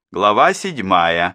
Глава 7.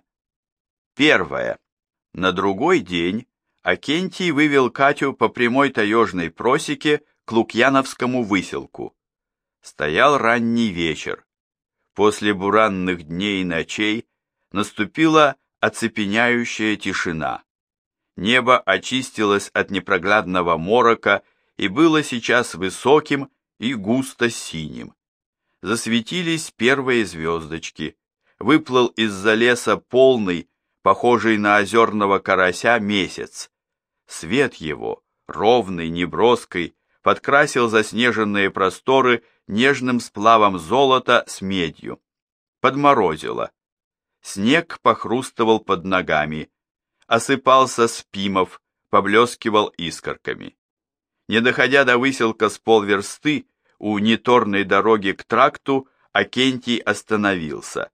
Первая. На другой день Акентий вывел Катю по прямой таежной просеке к Лукьяновскому выселку. Стоял ранний вечер. После буранных дней и ночей наступила оцепеняющая тишина. Небо очистилось от непроглядного морока и было сейчас высоким и густо синим. Засветились первые звездочки. Выплыл из-за леса полный, похожий на озерного карася, месяц. Свет его, ровный, неброский, подкрасил заснеженные просторы нежным сплавом золота с медью. Подморозило. Снег похрустывал под ногами, осыпался с пимов, поблескивал искорками. Не доходя до выселка с полверсты, у неторной дороги к тракту Акентий остановился.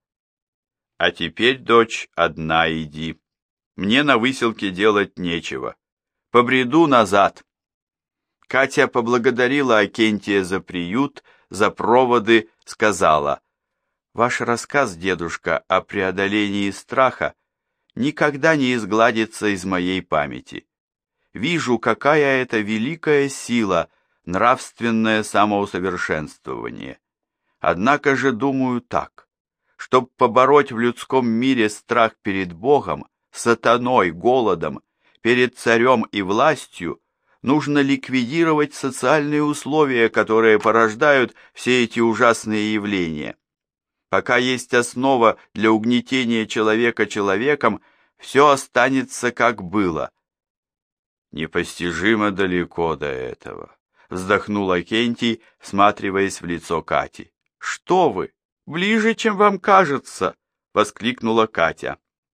«А теперь, дочь, одна иди. Мне на выселке делать нечего. Побреду назад». Катя поблагодарила Акентия за приют, за проводы, сказала: «Ваш рассказ, дедушка, о преодолении страха никогда не изгладится из моей памяти. Вижу, какая это великая сила, нравственное самоусовершенствование. Однако же думаю так. Чтоб побороть в людском мире страх перед Богом, сатаной, голодом, перед царем и властью, нужно ликвидировать социальные условия, которые порождают все эти ужасные явления. Пока есть основа для угнетения человека человеком, все останется как было». «Непостижимо далеко до этого», — вздохнул Акентий, всматриваясь в лицо Кати. «Что вы? Ближе, чем вам кажется!» — воскликнула Катя.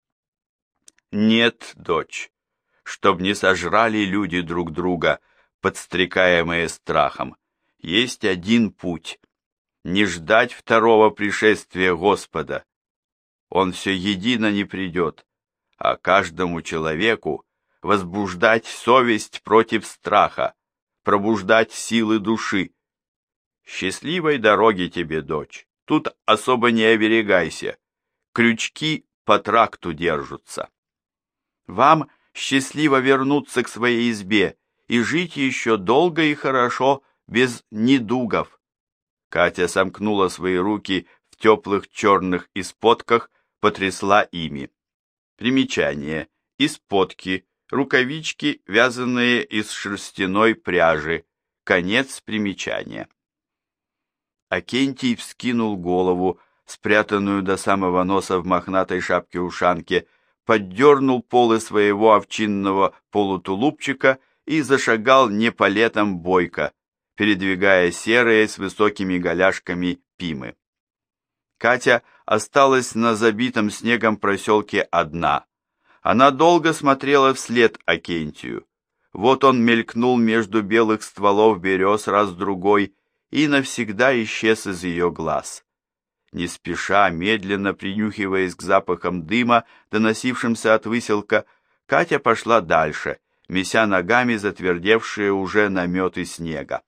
«Нет, дочь, чтоб не сожрали люди друг друга, подстрекаемые страхом, есть один путь — не ждать второго пришествия Господа. Он все едино не придет, а каждому человеку возбуждать совесть против страха, пробуждать силы души. Счастливой дороги тебе, дочь. Тут особо не оберегайся. Крючки по тракту держатся. Вам счастливо вернуться к своей избе и жить еще долго и хорошо, без недугов». Катя сомкнула свои руки в теплых черных исподках, потрясла ими. Примечание. Исподки, рукавички, вязаные из шерстяной пряжи. Конец примечания. Акентий вскинул голову, спрятанную до самого носа в мохнатой шапке-ушанке, поддернул полы своего овчинного полутулупчика и зашагал не палетом бойко, передвигая серые с высокими голяшками пимы. Катя осталась на забитом снегом проселке одна. Она долго смотрела вслед Акентию. Вот он мелькнул между белых стволов берез раз-другой и навсегда исчез из ее глаз. Не спеша, медленно принюхиваясь к запахам дыма, доносившимся от выселка, Катя пошла дальше, меся ногами затвердевшие уже наметы снега.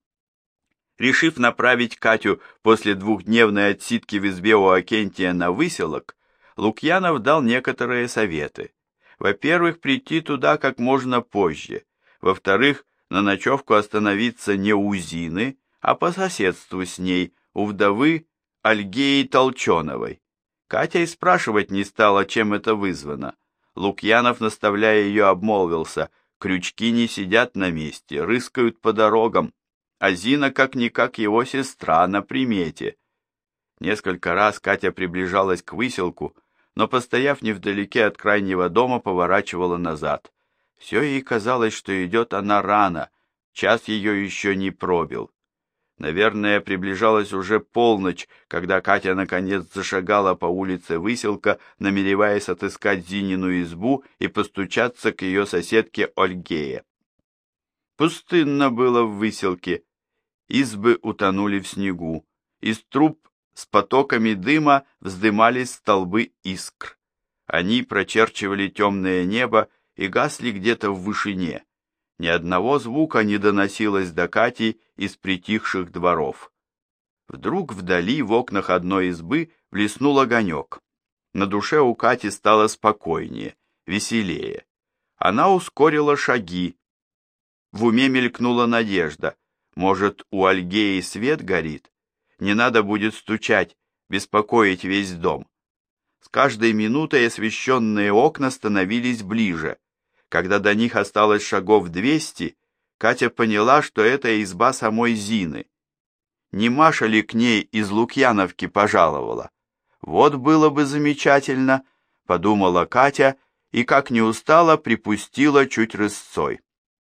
Решив направить Катю после двухдневной отсидки в избе у Акентия на выселок, Лукьянов дал некоторые советы. Во-первых, прийти туда как можно позже. Во-вторых, на ночевку остановиться не у Зины, а по соседству с ней, у вдовы Альгеи Толченовой. Катя и спрашивать не стала, чем это вызвано. Лукьянов, наставляя ее, обмолвился: крючки не сидят на месте, рыскают по дорогам, а Зина как-никак его сестра на примете. Несколько раз Катя приближалась к выселку, но, постояв невдалеке от крайнего дома, поворачивала назад. Все ей казалось, что идет она рано, час ее еще не пробил. Наверное, приближалась уже полночь, когда Катя наконец зашагала по улице выселка, намереваясь отыскать Зинину избу и постучаться к ее соседке Ольгее. Пустынно было в выселке. Избы утонули в снегу. Из труб с потоками дыма вздымались столбы искр. Они прочерчивали темное небо и гасли где-то в вышине. Ни одного звука не доносилось до Кати из притихших дворов. Вдруг вдали в окнах одной избы блеснул огонек. На душе у Кати стало спокойнее, веселее. Она ускорила шаги. В уме мелькнула надежда. Может, у Альгеи свет горит? Не надо будет стучать, беспокоить весь дом. С каждой минутой освещенные окна становились ближе. Когда до них осталось шагов 200, Катя поняла, что это изба самой Зины. Не Маша ли к ней из Лукьяновки пожаловала? Вот было бы замечательно, подумала Катя, и, как не устала, припустила чуть рысцой.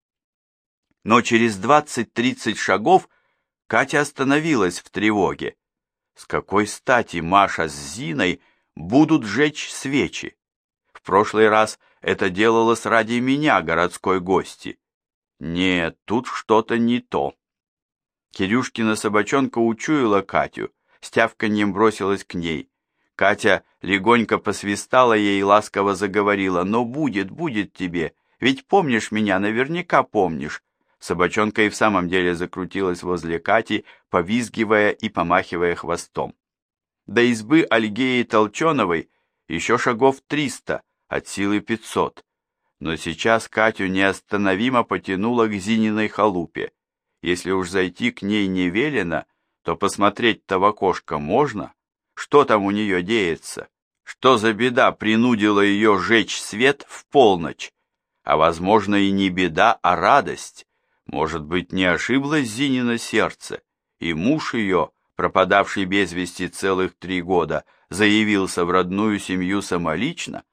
Но через 20-30 шагов Катя остановилась в тревоге. С какой стати Маша с Зиной будут жечь свечи? В прошлый раз это делалось ради меня, городской гости. Нет, тут что-то не то. Кирюшкина собачонка учуяла Катю, с тявканьем бросилась к ней. Катя легонько посвистала ей и ласково заговорила: «Но будет тебе, ведь помнишь меня, наверняка помнишь». Собачонка и в самом деле закрутилась возле Кати, повизгивая и помахивая хвостом. До избы Альгеи Толченовой еще шагов 300, от силы 500. Но сейчас Катю неостановимо потянуло к Зининой халупе. Если уж зайти к ней не велено, то посмотреть-то в окошко можно. Что там у нее деется? Что за беда принудила ее жечь свет в полночь? А возможно и не беда, а радость. Может быть, не ошиблось Зинино сердце, и муж ее, пропадавший без вести целых 3 года, заявился в родную семью самолично?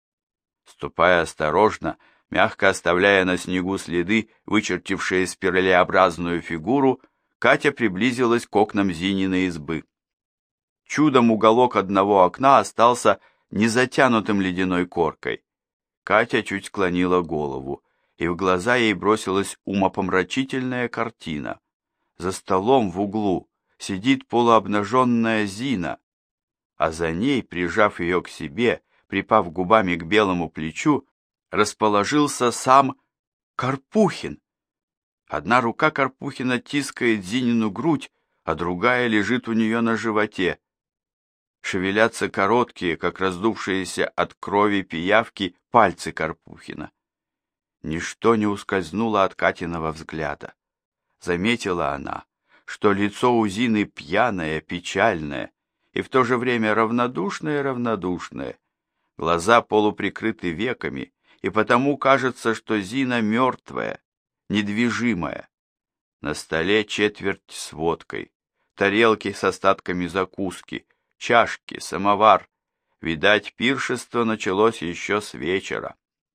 Ступая осторожно, мягко оставляя на снегу следы, вычертившие спиралеобразную фигуру, Катя приблизилась к окнам Зининой избы. Чудом уголок одного окна остался незатянутым ледяной коркой. Катя чуть склонила голову, и в глаза ей бросилась умопомрачительная картина. За столом в углу сидит полуобнаженная Зина, а за ней, прижав ее к себе, припав губами к белому плечу, расположился сам Карпухин. Одна рука Карпухина тискает Зинину грудь, а другая лежит у нее на животе. Шевелятся короткие, как раздувшиеся от крови пиявки, пальцы Карпухина. Ничто не ускользнуло от Катиного взгляда. Заметила она, что лицо у Зины пьяное, печальное, и в то же время равнодушное. Глаза полуприкрыты веками, и потому кажется, что Зина мертвая, недвижимая. На столе четверть с водкой, тарелки с остатками закуски, чашки, самовар. Видать, пиршество началось еще с вечера.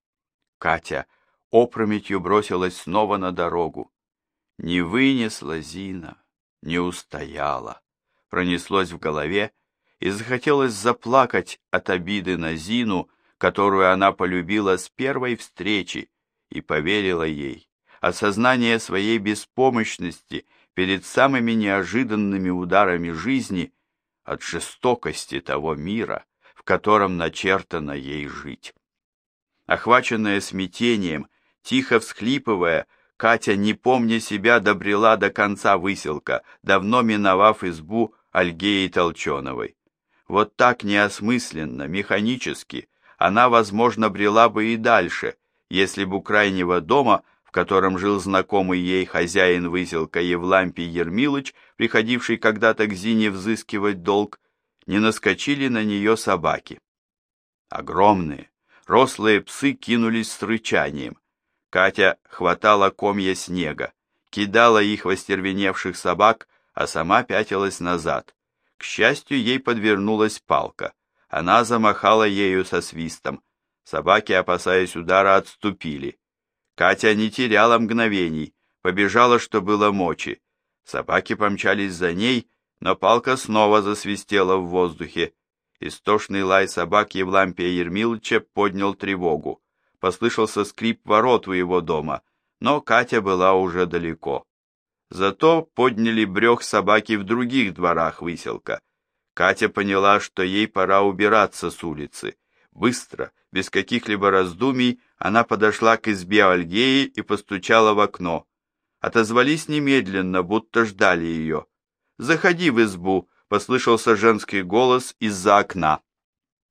Катя опрометью бросилась снова на дорогу. Не вынесла Зина, не устояла. Пронеслось в голове, и захотелось заплакать от обиды на Зину, которую она полюбила с первой встречи и поверила ей, от сознания своей беспомощности перед самыми неожиданными ударами жизни, от жестокости того мира, в котором начертано ей жить. Охваченная смятением, тихо всхлипывая, Катя, не помня себя, добрела до конца выселка, давно миновав избу Альгеи Толченовой. Вот так неосмысленно, механически, она, возможно, брела бы и дальше, если бы у крайнего дома, в котором жил знакомый ей хозяин выселка Евлампий Ермилыч, приходивший когда-то к Зине взыскивать долг, не наскочили на нее собаки. Огромные, рослые псы кинулись с рычанием. Катя хватала комья снега, кидала их в остервеневших собак, а сама пятилась назад. К счастью, ей подвернулась палка. Она замахала ею со свистом. Собаки, опасаясь удара, отступили. Катя не теряла мгновений, побежала, что было мочи. Собаки помчались за ней, но палка снова засвистела в воздухе. Истошный лай собак Евлампия Ермилыча поднял тревогу. Послышался скрип ворот у его дома, но Катя была уже далеко. Зато подняли брёх собаки в других дворах выселка. Катя поняла, что ей пора убираться с улицы. Быстро, без каких-либо раздумий, она подошла к избе Альгеи и постучала в окно. Отозвались немедленно, будто ждали ее. «Заходи в избу», — послышался женский голос из-за окна.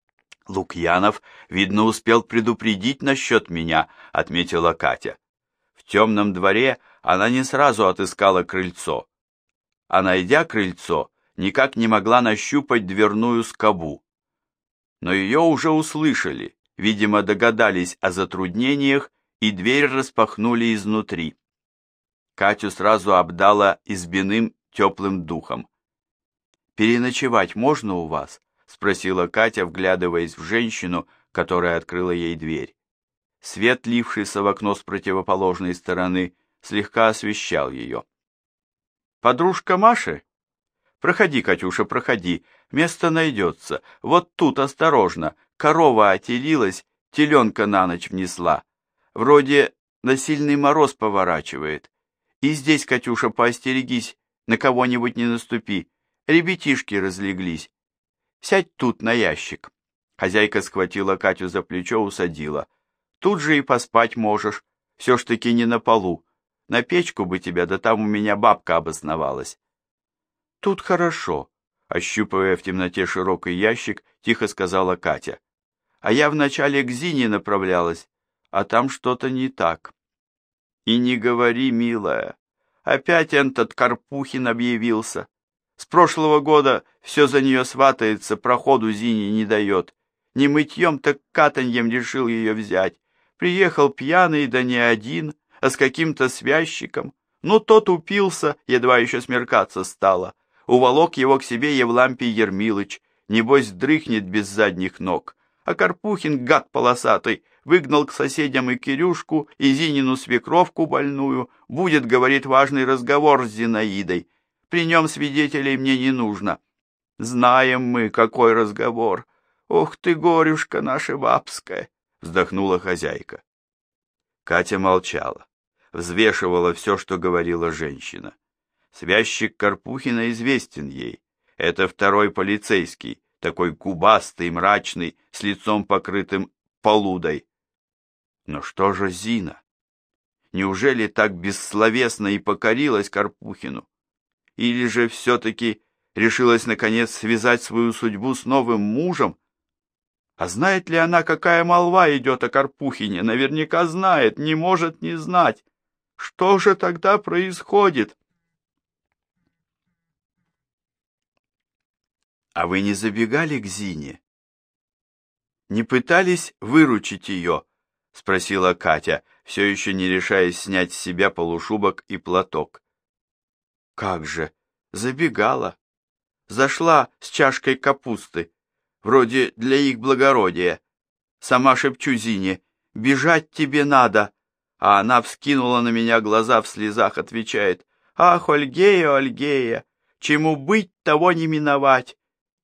Лукьянов, видно, успел предупредить насчет меня, отметила Катя. В темном дворе она не сразу отыскала крыльцо, а найдя крыльцо, никак не могла нащупать дверную скобу. Но ее уже услышали, видимо, догадались о затруднениях и дверь распахнули изнутри. Катю сразу обдала избиным теплым духом. «Переночевать можно у вас?» — спросила Катя, вглядываясь в женщину, которая открыла ей дверь. Свет, лившийся в окно с противоположной стороны, слегка освещал ее. «Подружка Маши? Проходи, Катюша, проходи, место найдется. Вот тут, осторожно, корова отелилась, теленка на ночь внесла. Вроде на сильный мороз поворачивает. И здесь, Катюша, поостерегись, на кого-нибудь не наступи. Ребятишки разлеглись. Сядь тут на ящик». Хозяйка схватила Катю за плечо, усадила. «Тут же и поспать можешь. Все ж таки не на полу. На печку бы тебя, да там у меня бабка обосновалась». «Тут хорошо», — ощупывая в темноте широкий ящик, тихо сказала Катя. «А я вначале к Зине направлялась, а там что-то не так». «И не говори, милая, опять этот Карпухин объявился. С прошлого года все за нее сватается, проходу Зине не дает. Не мытьем, так катаньем решил ее взять. Приехал пьяный, да не один, а с каким-то связчиком. Ну, тот упился, едва еще смеркаться стало. Уволок его к себе Евлампий Ермилыч, небось дрыхнет без задних ног. А Карпухин, гад полосатый, выгнал к соседям и Кирюшку, и Зинину свекровку больную. Будет, говорит, важный разговор с Зинаидой. При нем свидетелей мне не нужно. Знаем мы, какой разговор. Ох ты, горюшка наша бабская, вздохнула хозяйка. Катя молчала, взвешивала все, что говорила женщина. Связчик Карпухина известен ей. Это второй полицейский, такой губастый, мрачный, с лицом покрытым полудой. Но что же Зина? Неужели так бессловесно и покорилась Карпухину? Или же все-таки решилась наконец связать свою судьбу с новым мужем? А знает ли она, какая молва идет о Карпухине? Наверняка знает, не может не знать. Что же тогда происходит? А вы не забегали к Зине? Не пытались выручить ее? Спросила Катя, все еще не решаясь снять с себя полушубок и платок. Как же, забегала. Зашла с чашкой капусты, вроде для их благородия. Сама шепчу Зине: «Бежать тебе надо». А она вскинула на меня глаза в слезах, отвечает: «Ах, Ольгея, Ольгея, чему быть, того не миновать».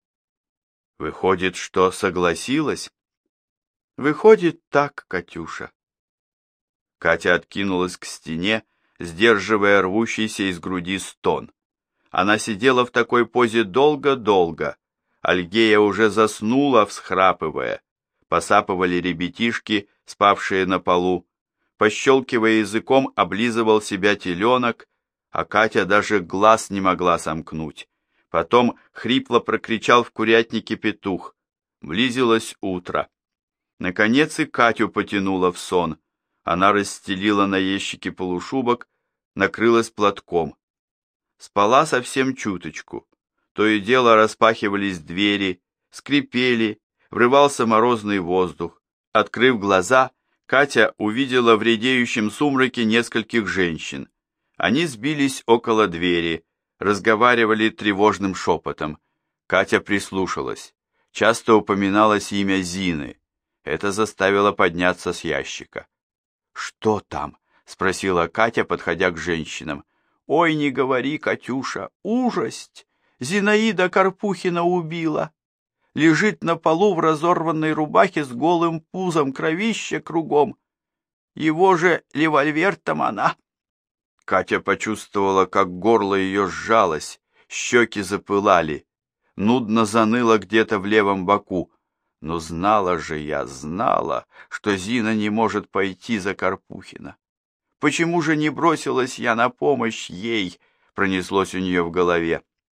Выходит, что согласилась? Выходит так, Катюша. Катя откинулась к стене, сдерживая рвущийся из груди стон. Она сидела в такой позе долго-долго. Ольгея уже заснула, всхрапывая. Посапывали ребятишки, спавшие на полу. Пощелкивая языком, облизывал себя теленок, а Катя даже глаз не могла сомкнуть. Потом хрипло прокричал в курятнике петух. Близилось утро. Наконец и Катю потянуло в сон. Она расстелила на ящике полушубок, накрылась платком. Спала совсем чуточку. То и дело распахивались двери, скрипели, врывался морозный воздух. Открыв глаза, Катя увидела в редеющем сумраке нескольких женщин. Они сбились около двери, разговаривали тревожным шепотом. Катя прислушалась. Часто упоминалось имя Зины. Это заставило подняться с ящика. «Что там?» — спросила Катя, подходя к женщинам. «Ой, не говори, Катюша, ужасть! Зинаида Карпухина убила. Лежит на полу в разорванной рубахе с голым пузом, кровище кругом. Его же револьвер-то она». Катя почувствовала, как горло ее сжалось, щеки запылали, нудно заныло где-то в левом боку. Но знала же я, знала, что Зина не может пойти за Карпухина. Почему же не бросилась я на помощь ей, пронеслось у нее в голове.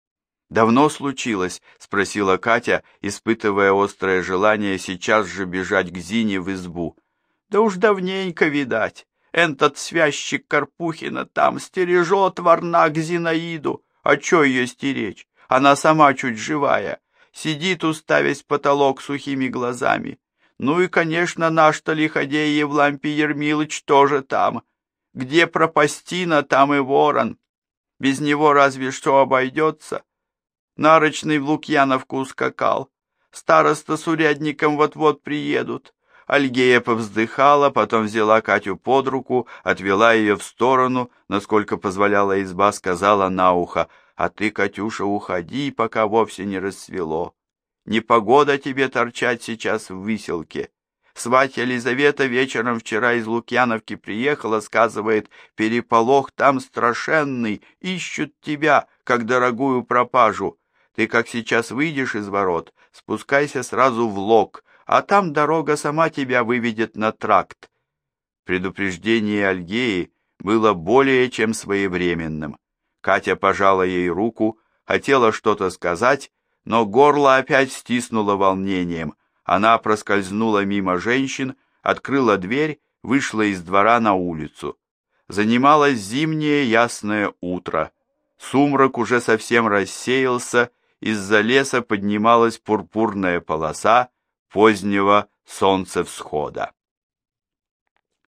«Давно случилось?» — спросила Катя, испытывая острое желание сейчас же бежать к Зине в избу. «Да уж давненько, видать. Этот связчик Карпухина там стережет варнак Зинаиду. А чё ее стеречь? Она сама чуть живая. Сидит, уставясь в потолок сухими глазами. Ну и, конечно, наш-то лиходей Евлампий Ермилыч тоже там. Где пропастина, там и ворон. Без него разве что обойдется. Нарочный в Лукьяновку ускакал. Староста с урядником вот-вот приедут. Альгея повздыхала, потом взяла Катю под руку, отвела ее в сторону, насколько позволяла изба, сказала на ухо: «А ты, Катюша, уходи, пока вовсе не рассвело. Непогода тебе торчать сейчас в выселке. Сватья Елизавета вечером вчера из Лукьяновки приехала, сказывает, переполох там страшенный, ищут тебя, как дорогую пропажу. Ты, как сейчас выйдешь из ворот, спускайся сразу в Лог, а там дорога сама тебя выведет на тракт». Предупреждение Альгеи было более чем своевременным. Катя пожала ей руку, хотела что-то сказать, но горло опять стиснуло волнением. Она проскользнула мимо женщин, открыла дверь, вышла из двора на улицу. Занималось зимнее ясное утро. Сумрак уже совсем рассеялся, из-за леса поднималась пурпурная полоса позднего солнцевсхода.